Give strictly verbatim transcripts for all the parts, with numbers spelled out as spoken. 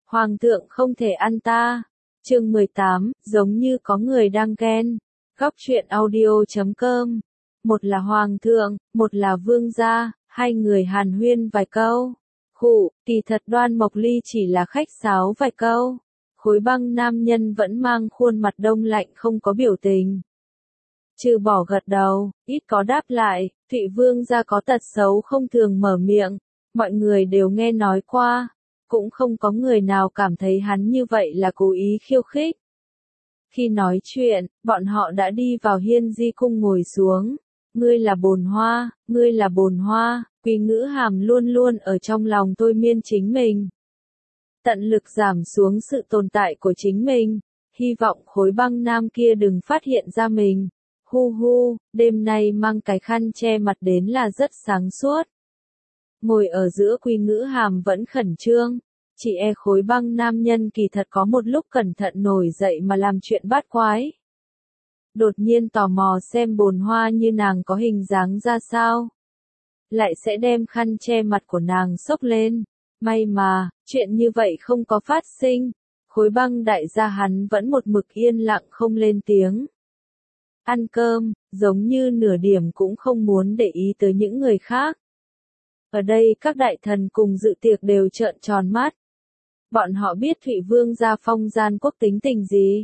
Hoàng thượng không thể ăn ta. Chương mười tám, giống như có người đang ghen. Góc truyện audio chấm com. Một là hoàng thượng, một là vương gia, hai người hàn huyên vài câu. Khụ, kỳ thật Đoan Mộc Ly chỉ là khách sáo vài câu. Khối băng nam nhân vẫn mang khuôn mặt đông lạnh không có biểu tình. Trừ bỏ gật đầu, ít có đáp lại. Thụy vương gia có tật xấu không thường mở miệng. Mọi người đều nghe nói qua. Cũng không có người nào cảm thấy hắn như vậy là cố ý khiêu khích. Khi nói chuyện, bọn họ đã đi vào hiên di cung ngồi xuống. Ngươi là bồn hoa, ngươi là bồn hoa, Quý Ngữ Hàm luôn luôn ở trong lòng thôi miên chính mình. Tận lực giảm xuống sự tồn tại của chính mình, hy vọng khối băng nam kia đừng phát hiện ra mình. Hu hu, đêm nay mang cái khăn che mặt đến là rất sáng suốt. Ngồi ở giữa Quý Ngữ Hàm vẫn khẩn trương, chỉ e khối băng nam nhân kỳ thật có một lúc cẩn thận nổi dậy mà làm chuyện bát quái. Đột nhiên tò mò xem bồn hoa như nàng có hình dáng ra sao. Lại sẽ đem khăn che mặt của nàng xốc lên. May mà, chuyện như vậy không có phát sinh. Khối băng đại gia hắn vẫn một mực yên lặng không lên tiếng. Ăn cơm, giống như nửa điểm cũng không muốn để ý tới những người khác. Ở đây các đại thần cùng dự tiệc đều trợn tròn mắt. Bọn họ biết Thụy Vương gia Phong Gian Quốc tính tình gì.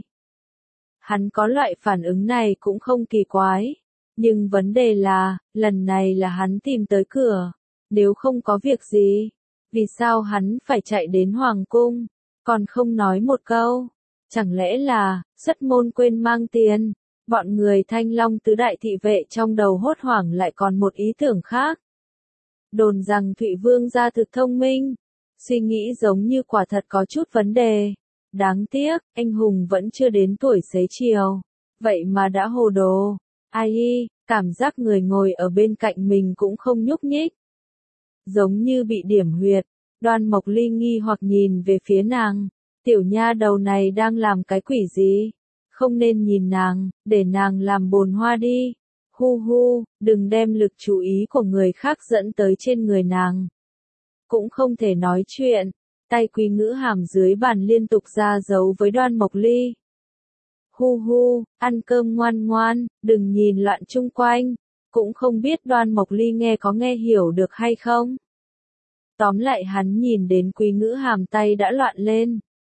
Hắn có loại phản ứng này cũng không kỳ quái. Nhưng vấn đề là, lần này là hắn tìm tới cửa. Nếu không có việc gì, vì sao hắn phải chạy đến Hoàng Cung, còn không nói một câu? Chẳng lẽ là, xuất môn quên mang tiền? Bọn người Thanh Long tứ đại thị vệ trong đầu hốt hoảng lại còn một ý tưởng khác. Đồn rằng Thụy Vương gia thực thông minh. Suy nghĩ giống như quả thật có chút vấn đề. Đáng tiếc, anh hùng vẫn chưa đến tuổi xế chiều. Vậy mà đã hồ đồ. Ai y, cảm giác người ngồi ở bên cạnh mình cũng không nhúc nhích. Giống như bị điểm huyệt. Đoan Mộc Ly nghi hoặc nhìn về phía nàng. Tiểu nha đầu này đang làm cái quỷ gì? Không nên nhìn nàng, để nàng làm bồn hoa đi. Hu hu, đừng đem lực chú ý của người khác dẫn tới trên người nàng. Cũng không thể nói chuyện. Tay Quý Ngữ Hàm dưới bàn liên tục ra dấu với Đoan Mộc Ly. Hu hu, ăn cơm ngoan ngoan, đừng nhìn loạn chung quanh. Cũng không biết Đoan Mộc Ly nghe có nghe hiểu được hay không. Tóm lại hắn nhìn đến Quý Ngữ Hàm tay đã loạn lên.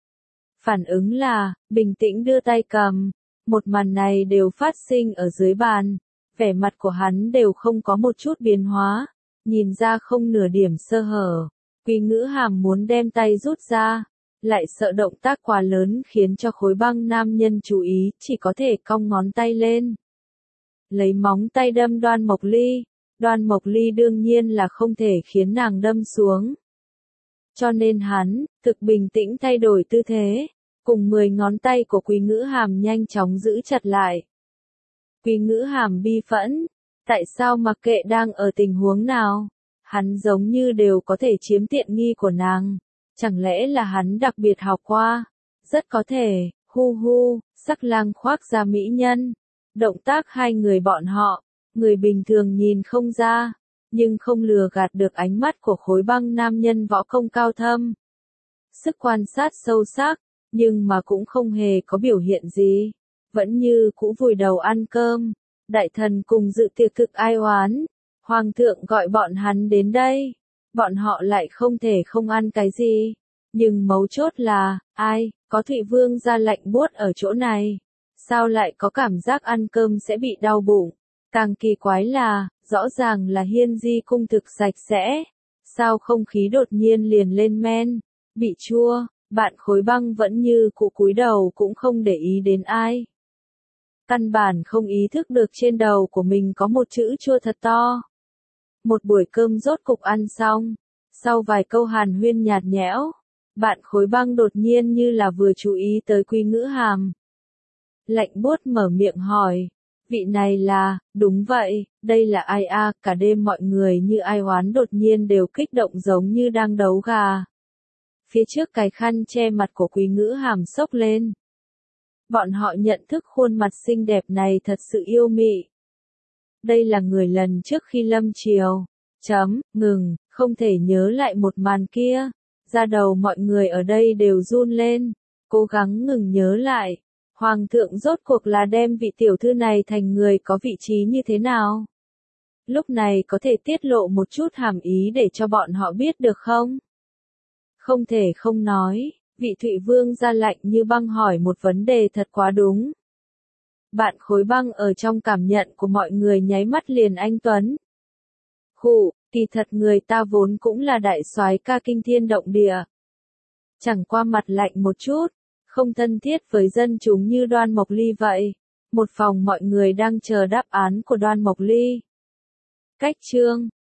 Phản ứng là, bình tĩnh đưa tay cầm. Một màn này đều phát sinh ở dưới bàn. Vẻ mặt của hắn đều không có một chút biến hóa. Nhìn ra không nửa điểm sơ hở. Quý Ngữ Hàm muốn đem tay rút ra. Lại sợ động tác quá lớn khiến cho khối băng nam nhân chú ý, chỉ có thể cong ngón tay lên. Lấy móng tay đâm Đoan Mộc Ly. Đoan Mộc Ly đương nhiên là không thể khiến nàng đâm xuống. Cho nên hắn, thực bình tĩnh thay đổi tư thế. Cùng mười ngón tay của Quý Ngữ Hàm nhanh chóng giữ chặt lại. Quý Ngữ Hàm bi phẫn. Tại sao mặc kệ đang ở tình huống nào, hắn giống như đều có thể chiếm tiện nghi của nàng. Chẳng lẽ là hắn đặc biệt học qua? Rất có thể, hu hu, sắc lang khoác ra mỹ nhân. Động tác hai người bọn họ, người bình thường nhìn không ra, nhưng không lừa gạt được ánh mắt của khối băng nam nhân võ công cao thâm. Sức quan sát sâu sắc, nhưng mà cũng không hề có biểu hiện gì. Vẫn như cũ vùi đầu ăn cơm. Đại thần cùng dự tiệc thực ai oán. Hoàng thượng gọi bọn hắn đến đây. Bọn họ lại không thể không ăn cái gì. Nhưng mấu chốt là, ai, có Thụy Vương gia lạnh buốt ở chỗ này. Sao lại có cảm giác ăn cơm sẽ bị đau bụng? Càng kỳ quái là, rõ ràng là hiên di cung thực sạch sẽ. Sao không khí đột nhiên liền lên men, bị chua, bạn khối băng vẫn như cụ cúi đầu cũng không để ý đến ai. Căn bản không ý thức được trên đầu của mình có một chữ chua thật to. Một buổi cơm rốt cục ăn xong. Sau vài câu hàn huyên nhạt nhẽo, bạn khối băng đột nhiên như là vừa chú ý tới Quý Ngữ Hàm. Lạnh buốt mở miệng hỏi, vị này là, đúng vậy, đây là ai a? Cả đêm mọi người như ai oán đột nhiên đều kích động giống như đang đấu gà. Phía trước cái khăn che mặt của Quý Ngữ Hàm xốc lên. Bọn họ nhận thức khuôn mặt xinh đẹp này thật sự yêu mị. Đây là người lần trước khi lâm triều. Chấm, ngừng, không thể nhớ lại một màn kia. Da đầu mọi người ở đây đều run lên, cố gắng ngừng nhớ lại. Hoàng thượng rốt cuộc là đem vị tiểu thư này thành người có vị trí như thế nào? Lúc này có thể tiết lộ một chút hàm ý để cho bọn họ biết được không? Không thể không nói, vị Thụy Vương ra lạnh như băng hỏi một vấn đề thật quá đúng. Bạn khối băng ở trong cảm nhận của mọi người nháy mắt liền anh Tuấn. Khụ, kỳ thật người ta vốn cũng là đại soái ca kinh thiên động địa. Chẳng qua mặt lạnh một chút, không thân thiết với dân chúng như Đoan Mộc Ly vậy. Một phòng mọi người đang chờ đáp án của Đoan Mộc Ly. Cách chương